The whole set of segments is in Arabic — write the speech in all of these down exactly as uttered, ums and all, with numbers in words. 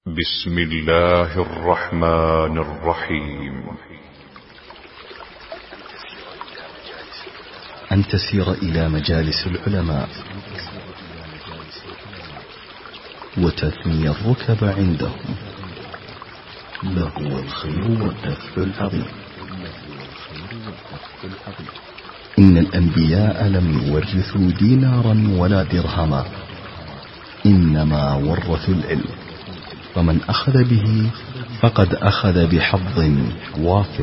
بسم الله الرحمن الرحيم. أن تسير إلى مجالس العلماء وتثني الركب عندهم، لهو الخير والدفع العظيم. إن الأنبياء لم يورثوا دينارا ولا درهما، إنما ورثوا العلم، ومن أخذ به فقد أخذ بحظ وافر.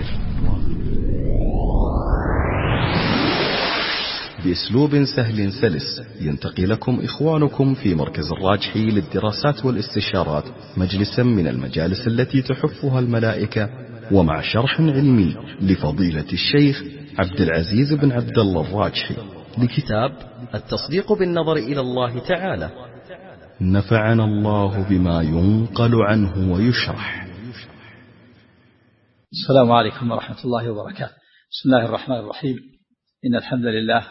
بأسلوب سهل سلس ينتقي لكم إخوانكم في مركز الراجحي للدراسات والاستشارات مجلسا من المجالس التي تحفها الملائكة، ومع شرح علمي لفضيلة الشيخ عبد العزيز بن عبد الله الراجحي لكتاب التصديق بالنظر إلى الله تعالى. نفعنا الله بما ينقل عنه ويشرح. السلام عليكم ورحمة الله وبركاته. بسم الله الرحمن الرحيم. إن الحمد لله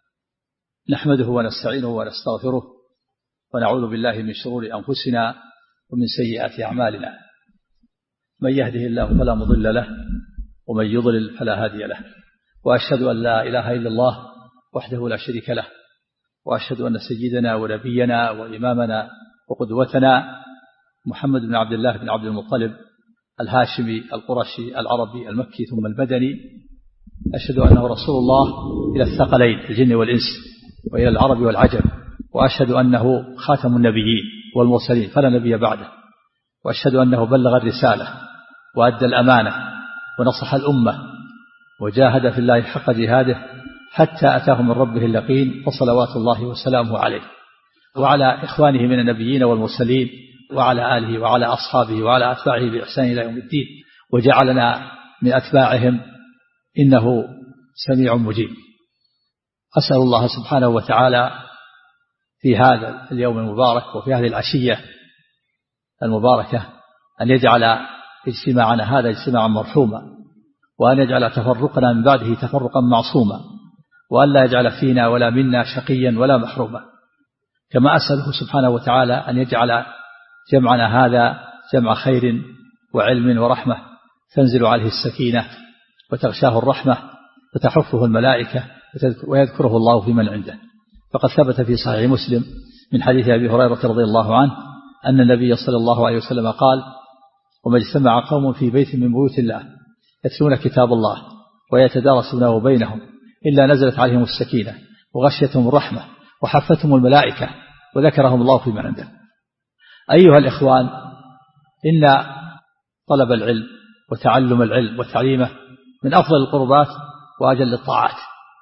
نحمده ونستعينه ونستغفره، ونعوذ بالله من شرور أنفسنا ومن سيئات أعمالنا. من يهده الله فلا مضل له، ومن يضلل فلا هادي له. وأشهد أن لا إله إلا الله وحده لا شريك له، وأشهد أن سيدنا ونبينا وإمامنا وقدوتنا محمد بن عبد الله بن عبد المطلب الهاشمي القرشي العربي المكي ثم المدني، أشهد أنه رسول الله إلى الثقلين الجن والإنس وإلى العرب والعجم، وأشهد أنه خاتم النبيين والمرسلين فلا نبي بعده، وأشهد أنه بلغ الرسالة وأدى الأمانة ونصح الأمة وجاهد في الله حق جهاده حتى أتاه من ربه اليقين، وصلوات الله وسلامه عليه وعلى إخوانه من النبيين والمرسلين وعلى آله وعلى أصحابه وعلى أتباعه بإحسان إلى يوم الدين، وجعلنا من أتباعهم إنه سميع مجيب. أسأل الله سبحانه وتعالى في هذا اليوم المبارك وفي هذه العشية المباركة أن يجعل اجتماعنا هذا اجتماعا مرحوما، وأن يجعل تفرقنا من بعده تفرقا معصوما، وأن لا يجعل فينا ولا منا شقيا ولا محروما. كما أسأله سبحانه وتعالى أن يجعل جمعنا هذا جمع خير وعلم ورحمة تنزل عليه السكينة وتغشاه الرحمة وتحفه الملائكة ويذكره الله في من عنده. فقد ثبت في صحيح مسلم من حديث أبي هريرة رضي الله عنه أن النبي صلى الله عليه وسلم قال: وما اجتمع قوم في بيت من بيوت الله يتلون كتاب الله ويتدارسونه بينهم إلا نزلت عليهم السكينة وغشيتهم الرحمة وحفتهم الملائكة وذكرهم الله في من عنده. أيها الإخوان، إن طلب العلم وتعلم العلم وتعليمه من أفضل القربات وأجل الطاعات،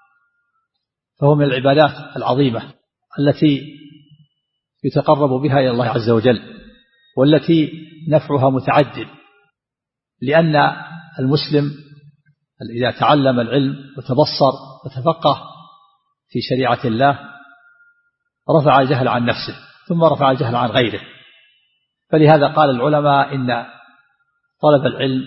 فهو من العبادات العظيمة التي يتقرب بها إلى الله عز وجل، والتي نفعها متعدد، لأن المسلم إذا تعلم العلم وتبصر وتفقه في شريعة الله رفع الجهل عن نفسه ثم رفع الجهل عن غيره. فلهذا قال العلماء إن طلب العلم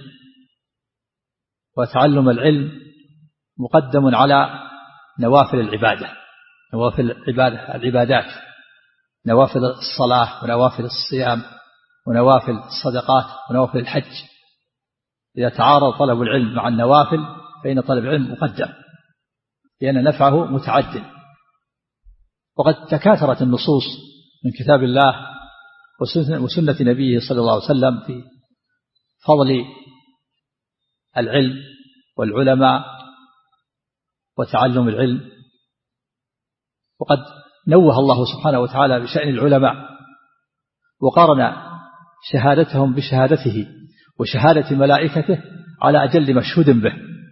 وتعلم العلم مقدم على نوافل العبادة، نوافل العبادة العبادات نوافل الصلاة ونوافل الصيام ونوافل الصدقات ونوافل الحج. إذا تعارض طلب العلم مع النوافل فإن طلب العلم مقدم، لأن نفعه متعدد. وقد تكاثرت النصوص من كتاب الله وسنة نبيه صلى الله عليه وسلم في فضل العلم والعلماء وتعلم العلم. وقد نوه الله سبحانه وتعالى بشأن العلماء وقارن شهادتهم بشهادته وشهادة ملائكته على أجل مشهود به.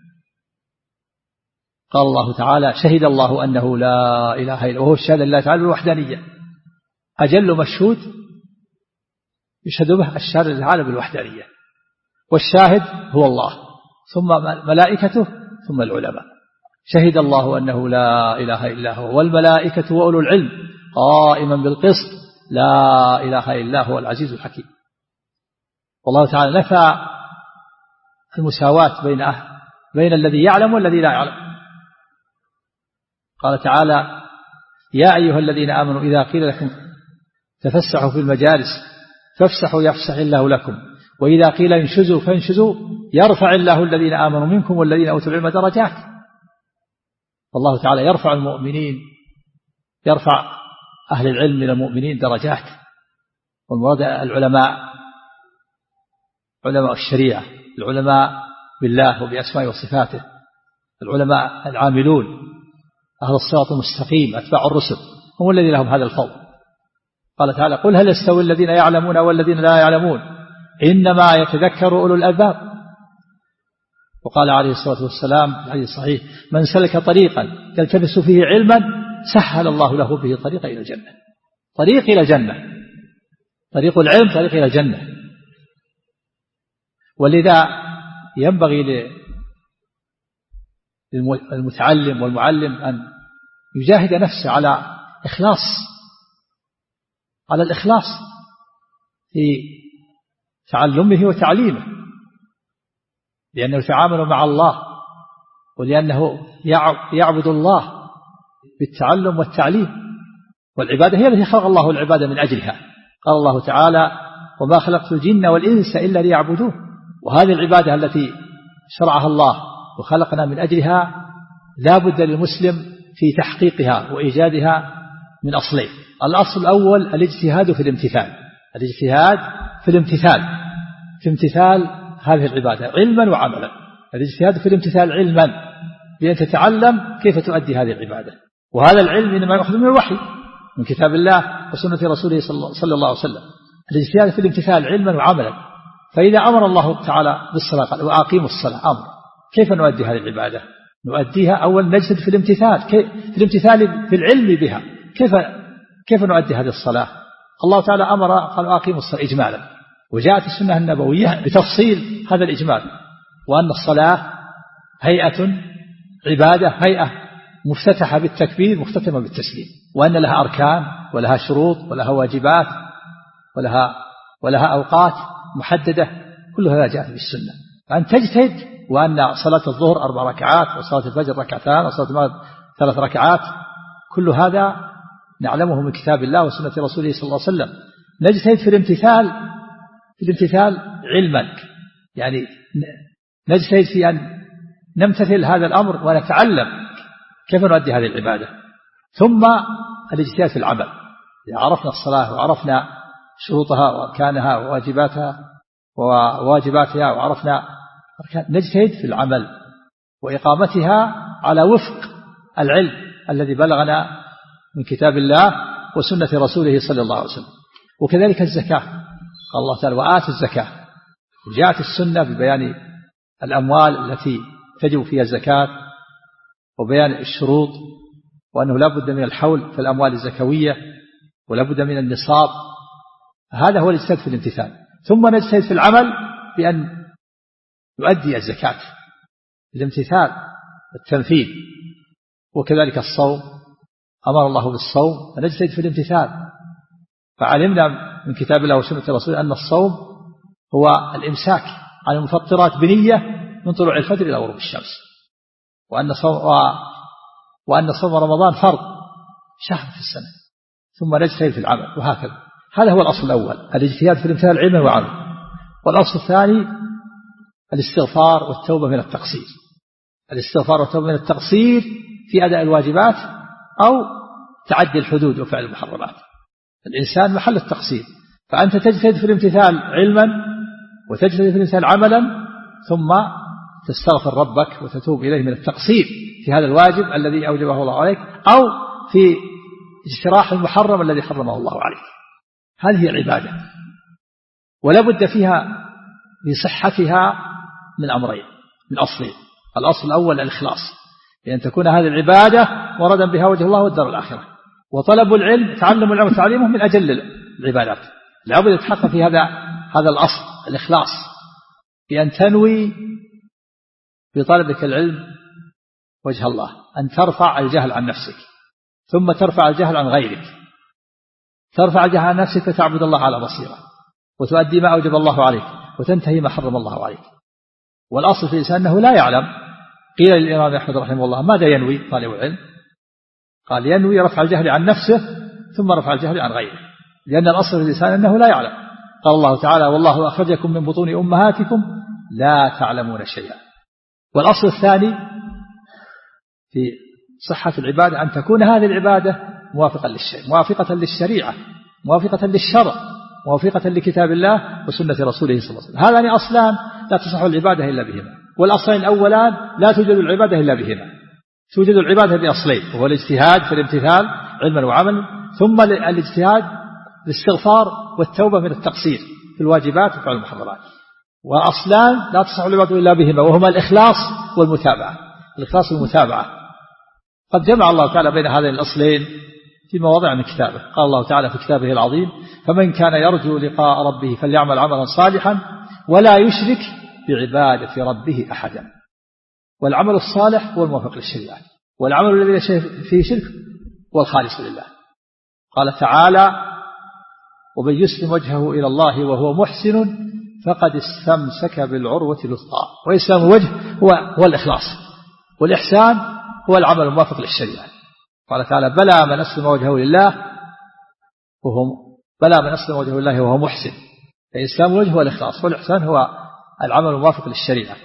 قال الله تعالى: شهد الله أنه لا إله إلا وهو الشهادة لله تعالى بالوحدانية. أجل مشهود يشهد به الشهادة تعالى بالوحدانية، والشاهد هو الله ثم ملائكته ثم العلماء. شهد الله أنه لا إله إلا هو والملائكة وأولو العلم قائما بالقسط لا إله إلا هو العزيز الحكيم. والله تعالى نفى المساواة بين أهل بين الذي يعلم والذي لا يعلم. قال تعالى: يا أيها الذين آمنوا إذا قيل لكم تفسحوا في المجالس فافسحوا يفسح الله لكم، وإذا قيل انشزوا فانشزوا يرفع الله الذين آمنوا منكم والذين أوتوا العلم درجات. والله تعالى يرفع المؤمنين، يرفع أهل العلم من المؤمنين درجات. والمراد العلماء، علماء الشريعة، العلماء بالله وبأسمائه وصفاته، العلماء العاملون، أهل الصراط المستقيم، أتباع الرسل، هم الذين لهم هذا الفضل. قال تعالى: قل هل يستوي الذين يعلمون والذين لا يعلمون إنما يتذكر أولو الألباب. وقال عليه الصلاة والسلام في الحديث الصحيح: من سلك طريقا يلتمس فيه علما سهل الله له به طريقا إلى الجنة. طريق إلى الجنة، طريق العلم طريق إلى الجنة. ولذا ينبغي للمتعلم والمعلم أن يجاهد نفسه على إخلاص، على الإخلاص في تعلمه وتعليمه، لأنه يتعامل مع الله، ولأنه يعبد الله بالتعلم والتعليم. والعبادة هي التي خلق الله العبادة من أجلها. قال الله تعالى: وما خلقت الجن والإنس إلا ليعبدون. وهذه العبادة التي شرعها الله وخلقنا من أجلها لا بد للمسلم في تحقيقها وإيجادها من أصلين. الأصل الأول الاجتهاد في الامتثال، الاجتهاد في الامتثال في امتثال هذه العبادة علما وعملا. الاجتهاد في الامتثال علما بأن تتعلم كيف تؤدي هذه العبادة، وهذا العلم إنما يأخذ من الوحي، من كتاب الله وسنة رسوله صلى الله عليه وسلم. الاجتهاد في الامتثال علما وعملا. فإذا أمر الله تعالى بالصلاة قال: وأقيموا الصلاة، أمر. كيف نؤدي هذه العبادة؟ نؤديها أول نجتهد في الامتثال، في الامتثال في العلم بها. كيف كيف نؤدي هذه الصلاة؟ الله تعالى أمر قال: وأقيموا الصلاة إجمالا، وجاءت السنة النبوية بتفصيل هذا الإجمال، وأن الصلاة هيئة عبادة، هيئة مفتتحة بالتكبير مختتمة بالتسليم، وأن لها أركان ولها شروط ولها واجبات ولها ولها أوقات محددة، كل هذا جاء في السنة. فأن تجتهد، وأن صلاة الظهر أربع ركعات، وصلاة الفجر ركعتان، وصلاة المغرب ثلاث ركعات، كل هذا نعلمه من كتاب الله وسنة رسوله صلى الله عليه وسلم. نجتهد في الامتثال في الامتثال علما، يعني نجتهد في أن نمتثل هذا الأمر ونتعلم كيف نؤدي هذه العبادة. ثم الاجتهاد في العمل، إذا عرفنا الصلاة وعرفنا شروطها وأركانها وواجباتها وواجباتها وعرفنا أركان، نجتهد في العمل وإقامتها على وفق العلم الذي بلغنا من كتاب الله وسنة رسوله صلى الله عليه وسلم. وكذلك الزكاة، قال الله تعالى: وآتوا الزكاة. وجاءت السنة ببيان الأموال التي تجب فيها الزكاة وبيان الشروط، وأنه لا بد من الحول في الأموال الزكوية ولا بد من النصاب. هذا هو الاجتهاد في الامتثال. ثم نجتهد في العمل بأن يؤدي الزكاة، الامتثال التنفيذ. وكذلك الصوم، أمر الله بالصوم فنجتهد في الامتثال. فعلمنا من كتاب الله وسنة رسوله أن الصوم هو الإمساك عن المفطرات بنية من طلوع الفجر إلى غروب الشمس، وأن صوم وأن صوم رمضان فرض شهر في السنة. ثم نجتهد في العمل، وهكذا. هذا هو الأصل الأول، الاجتهاد في الامتثال علما وعملا. والأصل الثاني الاستغفار والتوبة من التقصير، الاستغفار والتوبة من التقصير في أداء الواجبات أو تعدي الحدود وفعل المحرمات. الإنسان محل التقصير، فأنت تجتهد في الامتثال علما وتجتهد في الامتثال عملا، ثم تستغفر ربك وتتوب إليه من التقصير في هذا الواجب الذي أوجبه الله عليك، أو في اجتراح المحرم الذي حرمه الله عليك. هذه العبادة، ولا بد فيها لصحتها من أمرين، من أصلين. الأصل الأول الإخلاص، لأن تكون هذه العبادة مردا بها وجه الله والدار الآخرة. وطلب العلم، تعلم العلم وتعليمه من أجل العبادات. لا بد يتحقق في هذا هذا الأصل الإخلاص، بأن تنوي بطلبك العلم وجه الله، أن ترفع الجهل عن نفسك، ثم ترفع الجهل عن غيرك. ترفع الجهل عن نفسك فتعبد الله على بصيرة، وتؤدي ما أوجب الله عليك، وتنتهي ما حرم الله عليك. والأصل في الإنسان أنه لا يعلم. قيل للإمام أحمد رحمه الله: ماذا ينوي طالب العلم؟ قال: ينوي رفع الجهل عن نفسه ثم رفع الجهل عن غيره، لأن الأصل في الإنسان أنه لا يعلم. قال الله تعالى والله أخرجكم من بطون أمهاتكم لا تعلمون شيئا. والأصل الثاني في صحة العبادة أن تكون هذه العبادة موافقة للشيء موافقة للشريعة موافقة للشرع موافقة لكتاب الله وسنة رسوله صلى الله عليه وسلم. هذان أصلان لا تصح العبادة إلا بهما. والأصلين الأولان لا توجد العبادة إلا بهما. توجد العبادة بأصلين وهو الاجتهاد في الامتثال علما وعملا ثم الاجتهاد للاستغفار والتوبة من التقصير في الواجبات وفعل المحرمات. وأصلان لا تصح العبادة إلا بهما وهما الإخلاص والمتابعة. الإخلاص والمتابعة قد جمع الله تعالى بين هذين الأصلين في مواضع من كتابه. قال الله تعالى في كتابه العظيم فمن كان يرجو لقاء ربه فليعمل عملا صالحا ولا يشرك بعبادة ربه أحدا. والعمل الصالح هو الموافق للشريعة والعمل الذي فيه شرك هو الخالص لله. قال تعالى ومن يسلم وجهه إلى الله وهو محسن فقد استمسك بالعروة الوثقى. وإسلام الوجه هو, هو الإخلاص والإحسان هو العمل الموافق للشريعة. قال تعالى بلى من أسلم وجهه لله وهو بلى من أسلم وجهه لله وهو محسن. فإسلام الوجه هو الإخلاص والإحسان هو العمل الموافق للشريعة.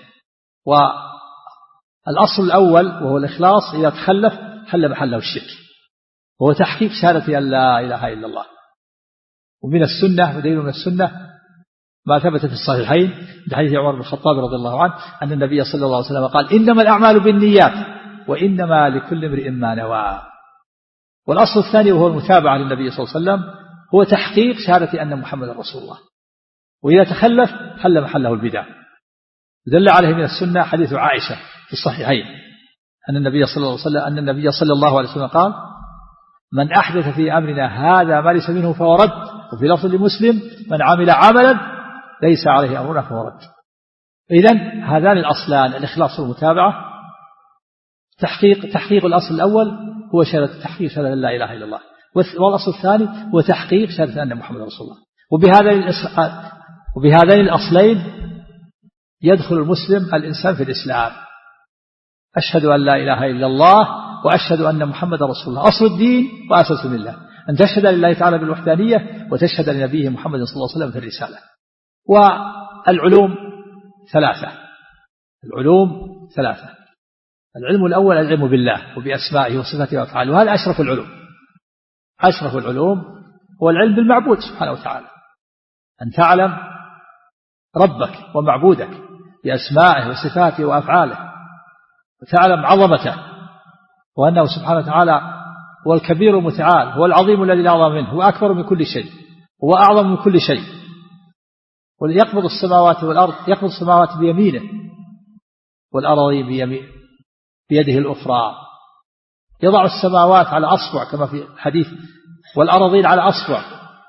والأصل الأول وهو الإخلاص إذا تخلف حل محله الشرك وهو تحقيق شهادة أن لا إله إلا الله. ومن السنة ودليل من السنة ما ثبت في الصحيحين بحديث عمر بن الخطاب رضي الله عنه أن النبي صلى الله عليه وسلم قال إنما الأعمال بالنيات وإنما لكل امرئ ما نوى. والأصل الثاني وهو المتابعة للنبي صلى الله عليه وسلم هو تحقيق شهادة أن محمد رسول الله. وإذا تخلف حل محله البدع. دل عليه من السنة حديث عائشة في الصحيحين أن النبي صلى الله عليه وسلم أن النبي صلى الله عليه وسلم قال من أحدث في أمرنا هذا ما ليس منه فهو رد. وفي لفظ لمسلم من عمل عملا ليس عليه أمرنا فهو رد. إذن هذان الأصلان الإخلاص والمتابعة تحقيق تحقيق الأصل الأول هو شهادة تحقيق شهادة لا إله إلا الله والأصل الثاني هو تحقيق شهادة أن محمد رسول الله. وبهذين وبهذين الأصلين يدخل المسلم الإنسان في الإسلام. أشهد أن لا إله إلا الله وأشهد أن محمد رسول الله. أصل الدين وأساس الملة أن تشهد لله تعالى بالوحدانية وتشهد لنبيه محمد صلى الله عليه وسلم في الرسالة. والعلوم ثلاثة. العلوم ثلاثة. العلم الأول العلم بالله وبأسمائه وصفاته وأفعاله وهذا أشرف العلوم. أشرف العلوم هو العلم بالمعبود سبحانه وتعالى أن تعلم ربك ومعبودك بأسمائه وصفاته وأفعاله وتعلم عظمته وأنه سبحانه وتعالى هو الكبير المتعال هو العظيم الذي لا أعظم منه هو أكبر من كل شيء هو أعظم من كل شيء. ويقبض السماوات والأرض يقبض السماوات بيمينه والأرض بيمين بيده الأخرى. يضع السماوات على أصبع كما في الحديث والأرضين على أصبع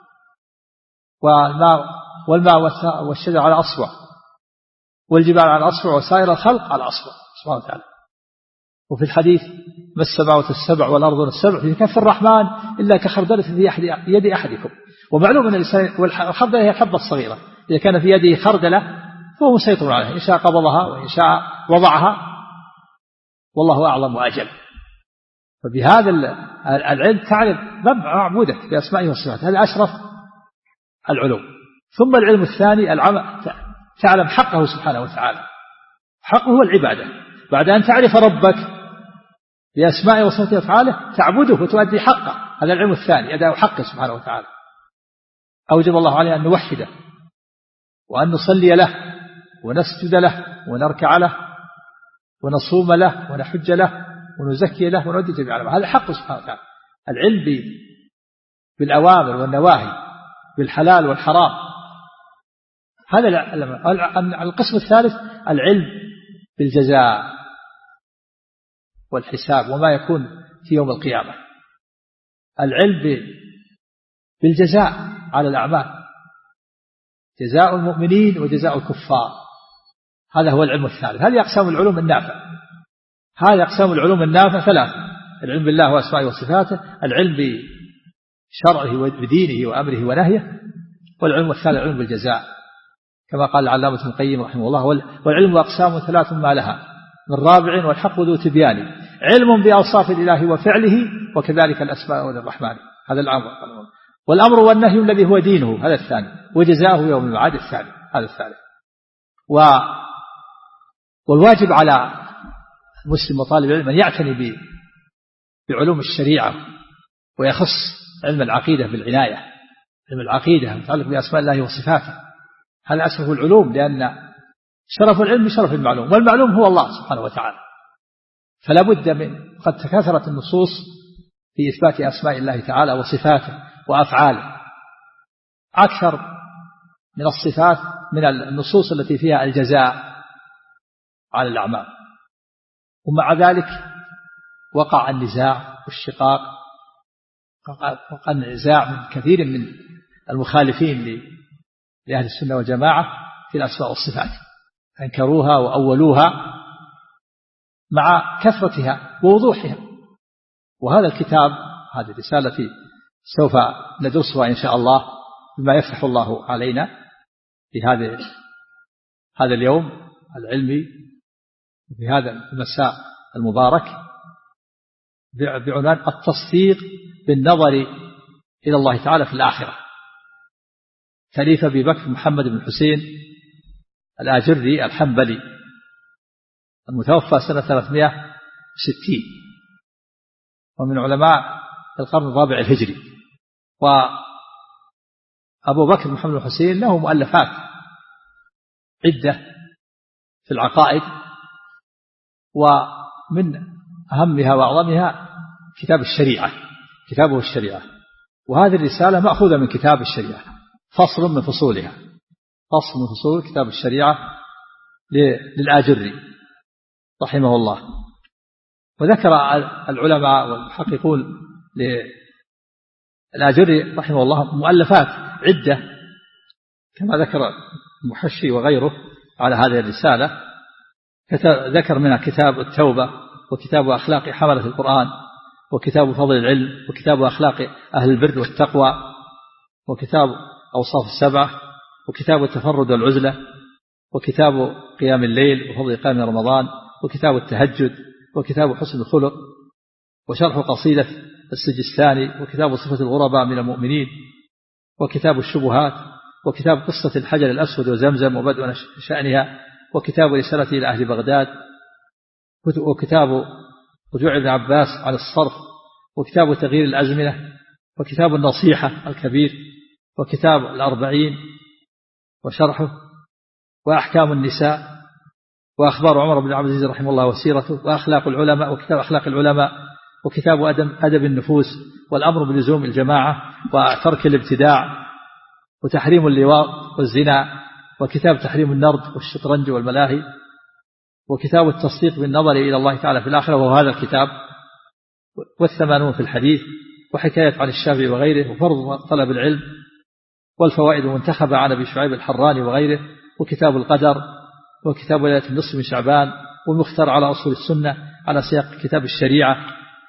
والماء والماء والشجر على أصبع والجبال على أصبع وسائر الخلق على أصبع سبحانه وتعالى. وفي الحديث ما السماوات السبع والأرض السبع في كف الرحمن إلا كخردلة في يد أحدكم. ومعلوم أن الإنسان والخردلة هي الحبة الصغيرة إذا كان في يده خردلة فهو مسيطر عليها إن شاء قبضها وإن شاء وضعها والله أعلم وأجل. فبهذا العلم تعرف معبودك بأسمائه وصفاته هذا أشرف العلوم. ثم العلم الثاني العمل تعلم حقه سبحانه وتعالى. حقه هو العبادة بعد أن تعرف ربك بأسمائه وصفاته وأفعاله تعبده وتؤدي حقه. هذا العلم الثاني أداء حقه سبحانه وتعالى. أوجب الله علينا أن نوحده وأن نصلي له ونسجد له ونركع له ونصوم له ونحج له ونزكي له ونؤدي جميع الأعمال. هذا حق سبحانه وتعالى. العلم بالأوامر والنواهي بالحلال والحرام. هذا القسم الثالث العلم بالجزاء والحساب وما يكون في يوم القيامة. العلم بالجزاء على الأعمال جزاء المؤمنين وجزاء الكفار. هذا هو العلم الثالث. هذه أقسام العلوم النافع. هذه أقسام العلوم النافع ثلاثة. العلم بالله وأسمائه وصفاته العلم بشرعه وبدينه وأمره ونهيه والعلم الثالث العلم بالجزاء كما قال العلامة ابن القيم رحمه الله والعلم أقسام ثلاث ما لها من رابع والحق ذو تبيان علم بأوصاف الإله وفعله وكذلك الأسماء والرحمن. هذا الأمر والأمر والنهي الذي هو دينه هذا الثاني. وجزاؤه يوم المعاد الثاني. هذا الثالث. و والواجب على المسلم وطالب العلم أن يعتني بعلوم الشريعة ويخص علم العقيدة بالعناية. علم العقيدة متعلق بأسماء الله وصفاته، هذا أسمه العلوم، لأن شرف العلم شرف المعلوم، والمعلوم هو الله سبحانه وتعالى. فلا بد من، قد تكاثرت النصوص في إثبات أسماء الله تعالى وصفاته وأفعاله أكثر من الصفات، من النصوص التي فيها الجزاء على الأعمال. ومع ذلك وقع النزاع والشقاق، وقع النزاع من كثير من المخالفين لأهل السنة والجماعة في الأسماء والصفات، أنكروها وأولوها مع كثرتها ووضوحها. وهذا الكتاب، هذه الرسالة سوف ندرسها إن شاء الله بما يفتح الله علينا في هذا هذا اليوم العلمي، في هذا المساء المبارك، بعنوان التصديق بالنظر إلى الله تعالى في الآخرة، تأليف أبي بكر محمد بن حسين الآجري الحنبلي المتوفى سنة ثلاثمائة وستين، ومن علماء القرن الرابع الهجري. وأبو بكر محمد بن حسين له مؤلفات عدة في العقائد، ومن أهمها وأعظمها كتاب الشريعة، كتابه الشريعة. وهذه الرسالة مأخوذة من كتاب الشريعة، فصل من فصولها، فصل من فصول كتاب الشريعة للآجري رحمه الله. وذكر العلماء والمحققون للآجري رحمه الله مؤلفات عدة كما ذكر المحشي وغيره على هذه الرسالة. ذكر منها كتاب التوبة، وكتاب أخلاق حملة القرآن، وكتاب فضل العلم، وكتاب أخلاق أهل البر والتقوى، وكتاب أوصاف السبعة، وكتاب التفرد والعزلة، وكتاب قيام الليل وفضل قيام رمضان، وكتاب التهجد، وكتاب حسن الخلق، وشرح قصيدة السجستاني، وكتاب صفة الغرباء من المؤمنين، وكتاب الشبهات، وكتاب قصة الحجر الأسود وزمزم وبدء شأنها، وكتاب رسالة إلى أهل بغداد، وكتاب رجوع ابن عباس عن الصرف، وكتاب تغيير الأزمنة، وكتاب النصيحة الكبير، وكتاب الأربعين وشرحه، وأحكام النساء، وأخبار عمر بن عبد العزيز رحمه الله وسيرته، وأخلاق العلماء، وكتاب أخلاق العلماء، وكتاب أدب النفوس، والأمر بلزوم الجماعة وترك الابتداع، وتحريم اللواط والزنا، وكتاب تحريم النرد والشطرنج والملاهي، وكتاب التصديق بالنظر إلى الله تعالى في الآخرة وهو هذا الكتاب، والثمانون في الحديث، وحكاية عن الشافعي وغيره، وفرض طلب العلم، والفوائد المنتخبة عن أبي شعيب الحراني وغيره، وكتاب القدر، وكتاب ليلة النصف من شعبان، والمختار على أصول السنة على سياق كتاب الشريعة،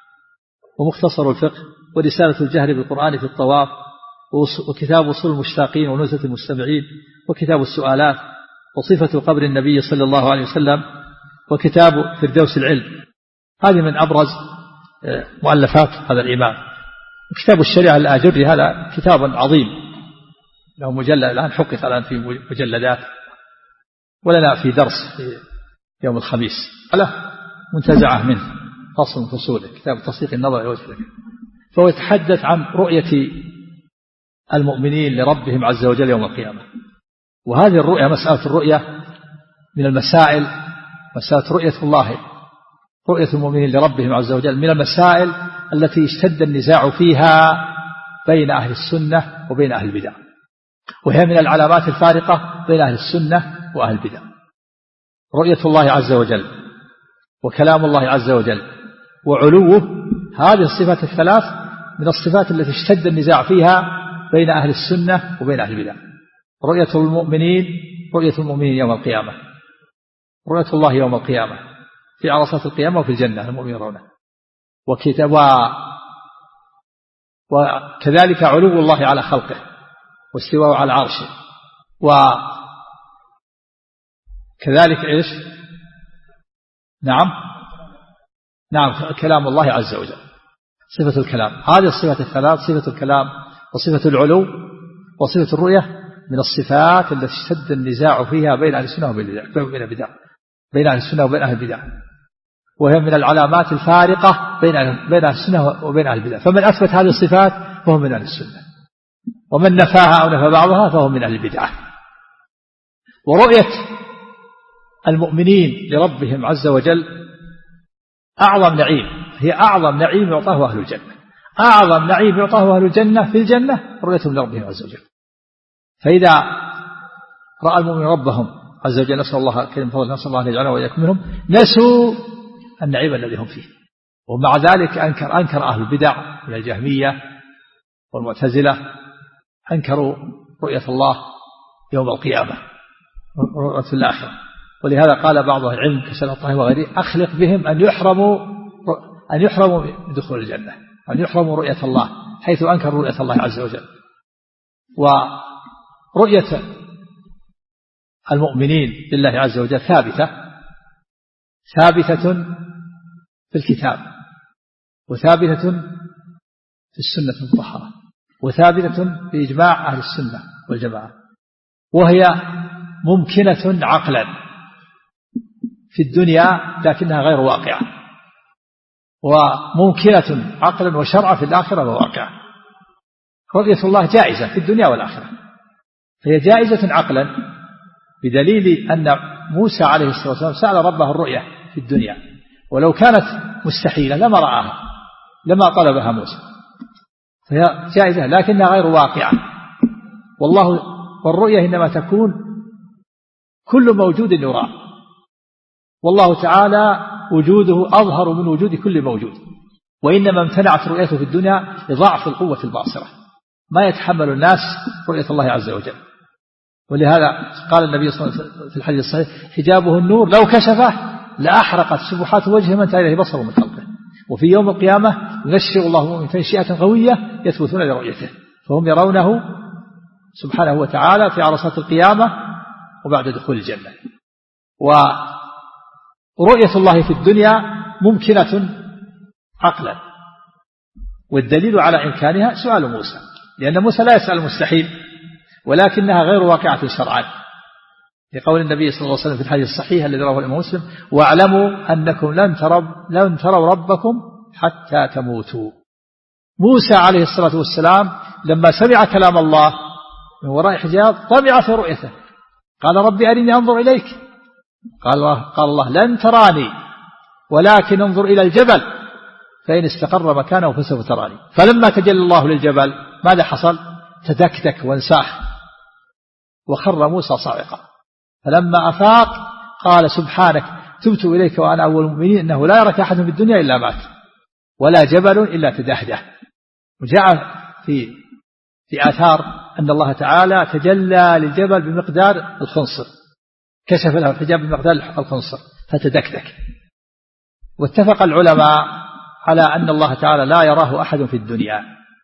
ومختصر الفقه، ورسالة الجهر بالقرآن في الطواف، وكتاب وصول المشتاقين ونزهة المستمعين، وكتاب السؤالات، وصفة قبر النبي صلى الله عليه وسلم، وكتاب فردوس العلم. هذه من أبرز مؤلفات هذا الإمام. وكتاب الشريعة الآجري هذا كتاب عظيم له مجلد الآن حقق الآن في مجلدات، ولنا في درس في يوم الخميس له منتزعة منه فصل من فصوله، كتاب تصديق النظر إلى وجه الله. فهو يتحدث عن رؤية المؤمنين لربهم عز وجل يوم القيامة. وهذه الرؤية، مسألة الرؤية من المسائل، مسألة رؤية الله، رؤية المؤمنين لربهم عز وجل من المسائل التي اشتد النزاع فيها بين أهل السنة وبين أهل البدع، وهي من العلامات الفارقة بين أهل السنة وأهل البدع. رؤية الله عز وجل، وكلام الله عز وجل، وعلوه، هذه الصفات الثلاث من الصفات التي اشتد النزاع فيها بين أهل السنة وبين أهل البدع. رؤية المؤمنين، رؤية المؤمنين يوم القيامة، رؤية الله يوم القيامة في عرصات القيامة وفي الجنة المؤمنين يرونه، وكتاب وكذلك علو الله على خلقه واستواء على عرشه، وكذلك إيش نعم نعم كلام الله عز وجل، صفة الكلام. هذه الصفة الثلاث، صفة الكلام وصفة العلو وصفة الرؤية، من الصفات التي اشتد النزاع فيها بين أهل السنة وبين البدع بين أهل السنة وبين أهل البدع، وهي من العلامات الفارقة بين بين أهل السنة وبين أهل البدع. فمن أثبت هذه الصفات فهو من أهل السنة، ومن نفاها أو نفى بعضها فهو من أهل البدعة. ورؤية المؤمنين لربهم عز وجل أعظم نعيم، هي أعظم نعيم يعطاه أهل الجنة، أعظم نعيم يعطاه أهل الجنة في الجنة رؤيتهم لربهم عز وجل. فإذا رأى المؤمن ربهم عز وجل، نسأل الله كريم فضل نسأل الله أن يجعلنا وإياكم منهم، نسوا النعيم الذي هم فيه. ومع ذلك أنكر أنكر أهل البدع من الجهمية والمعتزلة، أنكروا رؤية الله يوم القيامة، رؤية الآخرة. ولهذا قال بعض العلم كسلف الطاهر وغيره: أخلق بهم أن يحرموا أن يحرموا من دخول الجنة، أن يحرموا رؤية الله، حيث أنكروا رؤية الله عز وجل. ورؤية المؤمنين لله عز وجل ثابتة ثابتة في الكتاب، وثابتة في السنة المطهرة، وثابتة بإجماع أهل السنة والجماعة، وهي ممكنة عقلا في الدنيا لكنها غير واقعة، وممكنة عقلا وشرعا في الآخرة وواقعة. رؤية الله جائزة في الدنيا والآخرة، فهي جائزة عقلا بدليل أن موسى عليه الصلاة والسلام سأل ربه الرؤية في الدنيا، ولو كانت مستحيلة لما رآها، لما طلبها موسى، فهي جائزة لكنها غير واقعة. والله والرؤية إنما تكون كل موجود يرى، والله تعالى وجوده أظهر من وجود كل موجود، وإنما امتنعت رؤيته في الدنيا لضعف القوة الباصرة، ما يتحمل الناس رؤية الله عز وجل. ولهذا قال النبي صلى الله عليه وسلم في الحديث الصحيح: حجابه النور لو كشفه لأحرقت سبحات وجهه من انتهى إليه بصره من خلقه. وفي يوم القيامة يبشر الله المؤمنين تنشئة قوية يثبتون لرؤيته، فهم يرونه سبحانه وتعالى في عرصات القيامة وبعد دخول الجنة. ورؤية الله في الدنيا ممكنة عقلا، والدليل على إمكانها سؤال موسى، لأن موسى لا يسأل المستحيل، ولكنها غير واقعة شرعا، لقول النبي صلى الله عليه وسلم في الحديث الصحيح الذي رواه الإمام مسلم: واعلموا أنكم لن تروا لن تروا ربكم حتى تموتوا. موسى عليه الصلاة والسلام لما سمع كلام الله من وراء حجاب طمع في رؤيته، قال: ربي أرني أنظر إليك. قال الله, قال الله: لن تراني ولكن انظر إلى الجبل فإن استقر مكانه فسوف تراني. فلما تجلى الله للجبل ماذا حصل؟ تدكدك وانساح، وخر موسى صاعقا. فلما أفاق قال: سبحانك تبت إليك وأنا أول المؤمنين، إنه لا يراك أحد في الدنيا إلا مات، ولا جبل إلا تدهده. وجاء في في آثار أن الله تعالى تجلى للجبل بمقدار الخنصر، كشف له الحجاب بمقدار الخنصر فتدكدك. واتفق العلماء على أن الله تعالى لا يراه أحد في الدنيا،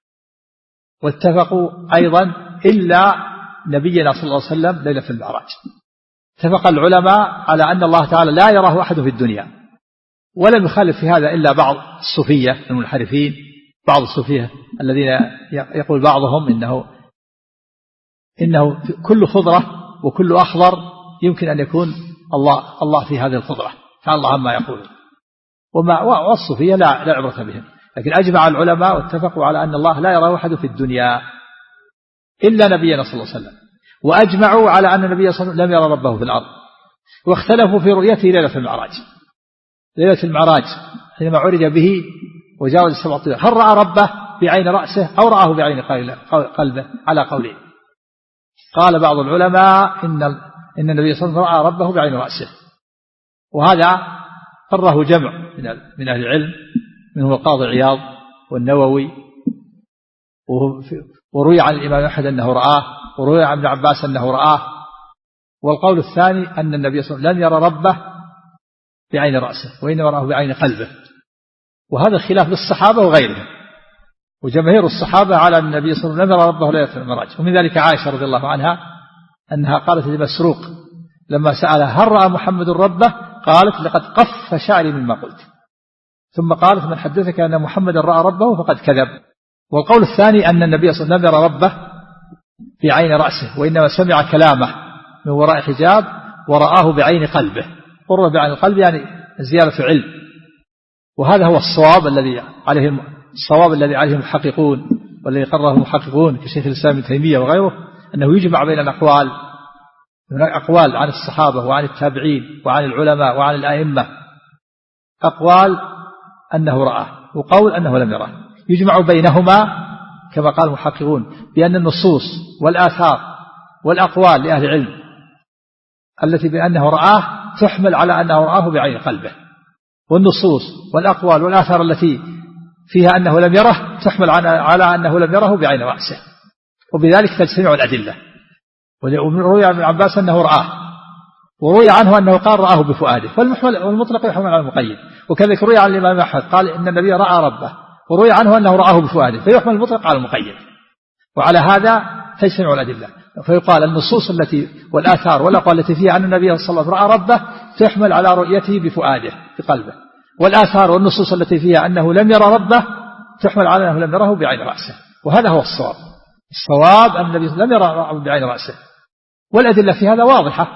واتفقوا أيضا إلا نبينا صلى الله عليه وسلم ليلة المعراج. اتفق العلماء على أن الله تعالى لا يراه أحد في الدنيا، ولم يخالف في هذا إلا بعض الصوفية المنحرفين، بعض الصوفية الذين يقول بعضهم إنه إنه كل خضرة وكل أخضر يمكن أن يكون الله الله في هذه الخضرة، تعالى الله عما يقولون. وما والصوفية لا لا عبرة بهم، لكن أجمع العلماء واتفقوا على أن الله لا يراه أحد في الدنيا إلا نبينا صلى الله عليه وسلم، وأجمعوا على أن النبي صلى الله عليه وسلم لم يرى ربه في الأرض، واختلفوا في رؤيته ليلة المعراج. ليلة المعراج حينما عرج به وجاوز السبع طيور، هل رأى ربه بعين رأسه أو رآه بعين قلبه؟ على قولين. قال بعض العلماء إن إن النبي صلى الله عليه وسلم رأى ربه بعين رأسه، وهذا قرره جمع من أهل العلم منه القاضي عياض والنووي، وروي عن الإمام أحمد أنه رآه، وروي عن ابن عباس أنه رآه. والقول الثاني أن النبي صلى الله عليه وسلم لم يرى ربه بعين رأسه، وإنما رآه بعين قلبه، وهذا خلاف للصحابة وغيرهم. وجماهير الصحابة على أن النبي صلى الله عليه وسلم لم يرى ربه ليلة المعراج. ومن ذلك عائشة رضي الله عنها أنها قالت لمسروق لما سألها: هل رأى محمد ربه؟ قالت: لقد قف شعري مما قلت. ثم قالت: من حدثك أن محمد رأى ربه فقد كذب. والقول الثاني أن النبي صلى الله عليه وسلم لم يرى ربه بعين رأسه، وإنما سمع كلامه من وراء حجاب ورآه بعين قلبه. قرة بعين القلب يعني زيادة علم. وهذا هو الصواب الذي عليه الصواب الذي عليه المحققون والذي قرره المحققون كشيخ الإسلام ابن تيمية وغيره، أنه يجمع بين الأقوال، هناك أقوال عن الصحابة وعن التابعين وعن العلماء وعن الأئمة، أقوال أنه رآه وقول أنه لم يراه، يجمع بينهما كما قال المحققون بأن النصوص والآثار والأقوال لأهل العلم التي بأنه رآه تحمل على أنه رآه بعين قلبه، والنصوص والأقوال والآثار التي فيها أنه لم يره تحمل على أنه لم يره بعين رأسه، وبذلك تجتمع الأدلة. وروي عن ابن عباس أنه رآه، وروي عنه أنه قال رآه بفؤاده، والمطلق يحمل على المقيد. وكذلك روي عن الإمام أحمد قال إن النبي رأى ربه، وروي عنه أنه رآه بفؤاده، فيحمل المطلق على المقيد. وعلى هذا تجتمع الأدلة، فيقال النصوص التي والآثار والأقوال التي فيها أن النبي صلى الله عليه وسلم رأى ربه تحمل على رؤيته بفؤاده بقلبه، والآثار والنصوص التي فيها أنه لم يرى ربه تحمل على أنه لم يره بعين رأسه. وهذا هو الصواب. الصواب أن النبي لم يرى ربه بعين رأسه، والأدلة في هذا واضحة.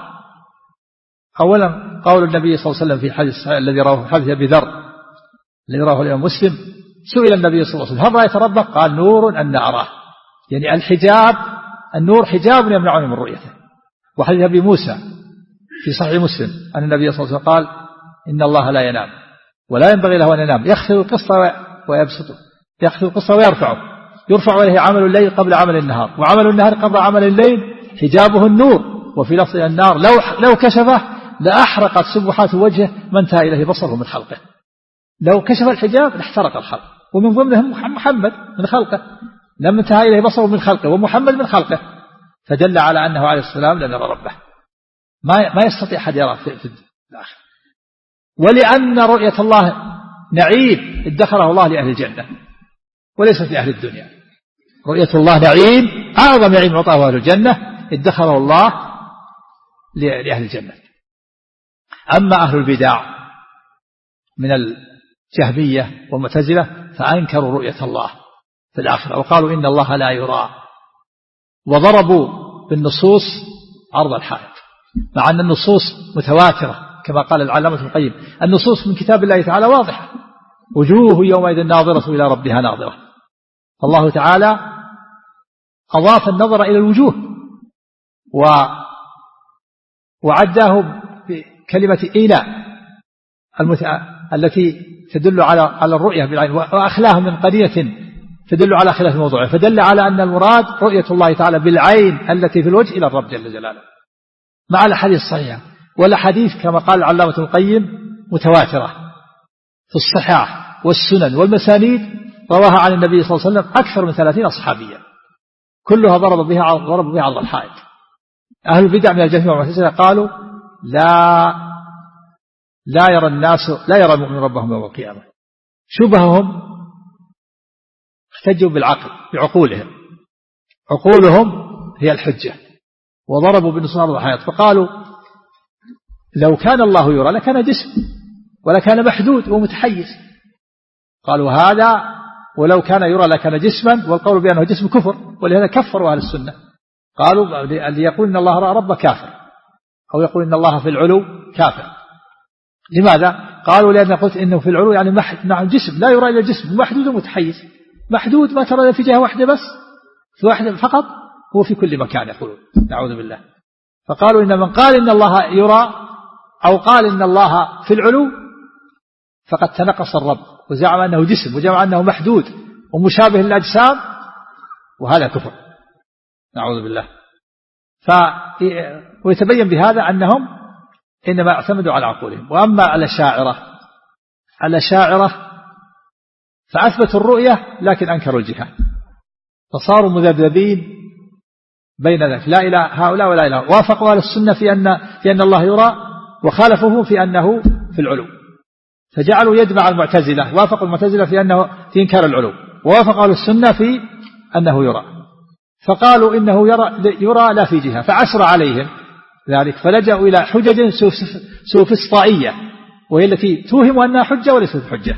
أولا قول النبي صلى الله عليه وسلم في الحديث الذي رواه حديث أبي ذر الذي رواه الإمام مسلم، سئل النبي صلى الله عليه وسلم هل رأيت ربك؟ قال نور أن أراه، يعني الحجاب النور حجاب يمنعني من رؤيته. وحديث أبي موسى في صحيح مسلم أن النبي صلى الله عليه وسلم قال إن الله لا ينام ولا ينبغي له أن ينام، يخفض القسط ويبسطه، يخفض القسط ويرفعه، يرفع إليه عمل الليل قبل عمل النهار، وعمل النهار قبل عمل الليل، حجابه النور. وفي لفظ النار لو لو كشفه لأحرقت سبحات وجهه ما انتهى إليه بصره من خلقه. لو كشف الحجاب لاحترق الخلق، ومن ضمنهم محمد من خلقه لم انتهى إليه بصره من خلقه، ومحمد من خلقه، فدل على أنه عليه السلام لم يرى ربه، ما ما يستطيع أحد يراه في, في الآخر. ولأن رؤية الله نعيم ادخره الله لأهل الجنة وليس لأهل الدنيا. رؤية الله نعيم، أعظم نعيم عطاه أهل الجنة ادخره الله لأهل الجنة. أما أهل البدع من الجهمية والمعتزلة فأنكروا رؤية الله في الآخرة، وقالوا إن الله لا يرى، وضربوا بالنصوص عرض الحائط، مع أن النصوص متواترة كما قال العلامة ابن القيم. النصوص من كتاب الله تعالى واضحة، وجوه يومئذ ناظرة إلى ربها ناظرة. الله تعالى أضاف النظر إلى الوجوه و وعداه بكلمة إيلاء التي تدل على على الرؤية بالعين، وأخلاه من قرية تدل على خلاف الموضوع، فدل على أن المراد رؤية الله تعالى بالعين التي في الوجه إلى الرب جل جلاله، مع الحديث الصحيح. والحديث كما قال العلامة القيم متواترة في الصحاح والسنن والمسانيد، رواها عن النبي صلى الله عليه وسلم أكثر من ثلاثين صحابيا، كلها ضرب بها ضرب بها عرض الحائط. أهل البدع من الجهمية والمعتزلة قالوا لا لا يرى الناس لا يرى المؤمن ربهم يوم القيامة. شبههم احتجوا بالعقل بعقولهم، عقولهم هي الحجة، وضربوا بالنصوص عرض الحائط، فقالوا لو كان الله يرى لكان جسم ولكان محدود ومتحيز. قالوا هذا ولو كان يرى لكان جسما، والقول بأنه جسم كفر، ولهذا كفروا أهل السنة. قالوا اللي يقول إن الله رأى ربه كافر، أو يقول إن الله في العلو كافر. لماذا؟ قالوا لأن قلت إنه في العلو يعني نعم جسم لا يرى إلا جسم محدود ومتحيز. محدود ما ترى في جهة واحدة بس، في واحدة فقط، هو في كل مكان يقولون نعوذ بالله. فقالوا إن من قال إن الله يرى أو قال إن الله في العلو فقد تنقص الرب وزعم أنه جسم وزعم أنه محدود ومشابه للأجسام، وهذا كفر نعوذ بالله. ف ويتبين بهذا أنهم إنما اعتمدوا على عقولهم. وأما الأشاعرة الأشاعرة فأثبتوا الرؤية لكن أنكروا الجهة، فصاروا مذبذبين بين ذلك، لا إله هؤلاء ولا إله. وافقوا أهل السنة في أن في أن الله يرى، وخالفوه في أنه في العلو، فجعلوا يجمع المعتزلة. وافقوا المعتزلة في أنه في إنكار العلو، ووافقوا أهل السنة في أنه يرى، فقالوا إنه يرى, يرى لا في جهة، فعسر عليهم ذلك، فلجأوا إلى حجج سوفسطائية وهي التي توهم أنها حجة وليست حجة،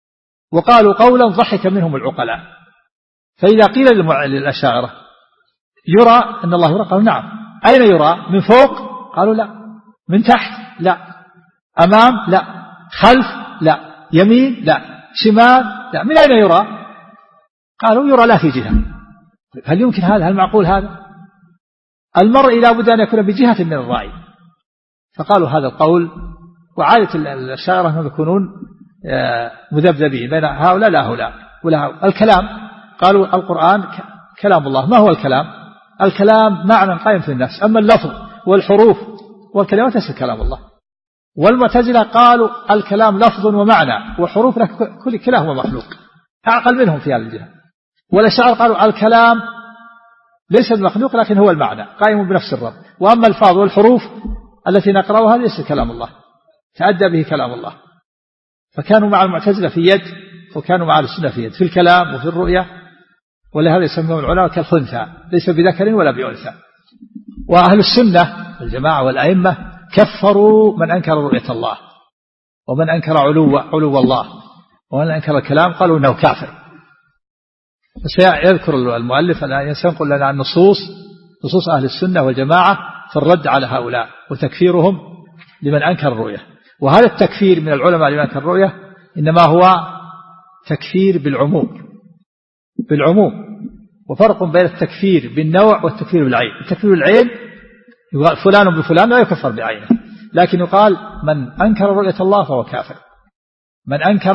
وقالوا قولا ضحك منهم العقلاء. فإذا قيل للأشاعرة يرى أن الله يرى؟ قالوا نعم. أين يرى؟ من فوق؟ قالوا لا. من تحت؟ لا. أمام؟ لا. خلف؟ لا. يمين؟ لا. شمال؟ لا. من أين يرى؟ قالوا يرى لا في جهة. هل يمكن هذا؟ هل معقول هذا؟ المرء لا بد أن يكون بجهة من الرأي. فقالوا هذا القول. وعادة الشاعرة أنهم يكونون مذبذبين بين هؤلاء لا هؤلاء ولا هؤلاء. الكلام، قالوا القرآن كلام الله. ما هو الكلام؟ الكلام معنى قائم في النفس، أما اللفظ والحروف والكلمات ليس كلام الله. والمعتزلة قالوا الكلام لفظ ومعنى وحروف، كل كلاهما مخلوق، أعقل منهم في هذه الجهة. والأشاعرة قالوا الكلام ليس المخلوق لكن هو المعنى قائم بنفس الرب، وأما الفاظ والحروف التي نقرأها هذه ليس كلام الله، تأدى به كلام الله. فكانوا مع المعتزلة في يد، وكانوا مع السنة في يد، في الكلام وفي الرؤية. ولهذا يسمون العلماء كالخنثى، ليس بذكر ولا بأنثى. وأهل السنة والجماعة والأئمة كفروا من أنكر رؤية الله، ومن أنكر علو, علو الله، ومن أنكر الكلام قالوا إنه كافر. وسيذكر المؤلف أن ينقل لنا النصوص، نصوص أهل السنة والجماعة في الرد على هؤلاء وتكفيرهم لمن أنكر الرؤية. وهذا التكفير من العلماء لمن أنكر الرؤية إنما هو تكفير بالعموم، بالعموم. وفرق بين التكفير بالنوع والتكفير بالعين. التكفير بالعين يقال فلان بفلان لا يكفر بعينه، لكن يقال من أنكر رؤية الله فهو كافر. من أنكر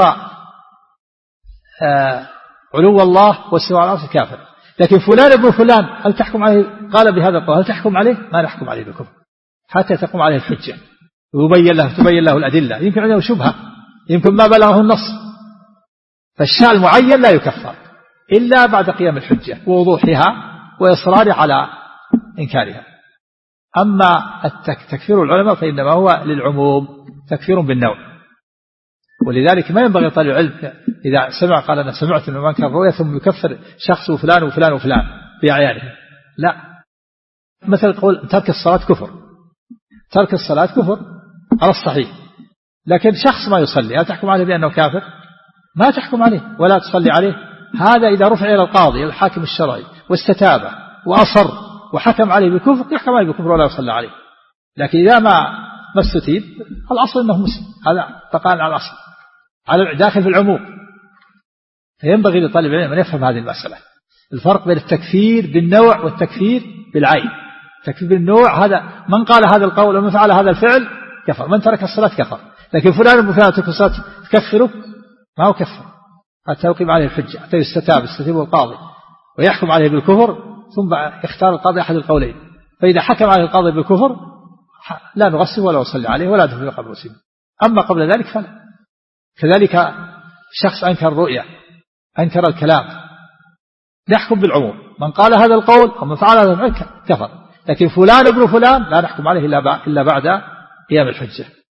آه علو الله واستواء على العرش كافر. لكن فلان ابن فلان هل تحكم عليه؟ قال بهذا القول، هل تحكم عليه؟ ما نحكم عليه بالكفر حتى تقوم عليه الحجة ويبين له تبين له الأدلة. يمكن عنده شبهة، يمكن ما بلغه النص، فالشيء المعين لا يكفر إلا بعد قيام الحجة ووضوحها وإصرار على إنكارها. أما التكفير العلماء فإنما هو للعموم، تكفير بالنوع. ولذلك ما ينبغي طالب العلم إذا سمع قال أنا سمعت أنه أنكر الرؤية ثم يكفر شخص وفلان وفلان وفلان بأعيانه. لا، مثل قول ترك الصلاة كفر، ترك الصلاة كفر على الصحيح، لكن شخص ما يصلي هل تحكم عليه بأنه كافر؟ ما تحكم عليه ولا تصلي عليه. هذا إذا رفع إلى القاضي إلى الحاكم الشرعي واستتاب وأصر وحكم عليه بالكفر يحكم عليه بالكفر ولا يصلى عليه. لكن إذا ما ما استتيب الأصل أنه مسلم، هذا بقاء على الأصل، على داخل في العموم. فينبغي لطالب العلم أن يفهم هذه المسألة، الفرق بين التكفير بالنوع والتكفير بالعين. التكفير بالنوع هذا من قال هذا القول ومن فعل هذا الفعل كفر، من ترك الصلاة كفر. لكن فلان وفلان ترك الصلاة تكفره؟ ما هو كفر حتى يقيم عليه الحجة، حتى يستتاب يستتيب القاضي ويحكم عليه بالكفر، ثم يختار القاضي أحد القولين. فإذا حكم عليه القاضي بالكفر لا نغسل ولا نصلي عليه ولا ندفن قبر مسلم. أما قبل ذلك فلا. كذلك شخص أنكر الرؤية أنكر الكلام نحكم بالعموم، من قال هذا القول ومن فعل هذا الفعل كفر. لكن فلان ابن فلان لا نحكم عليه إلا بعد قيام الحجة.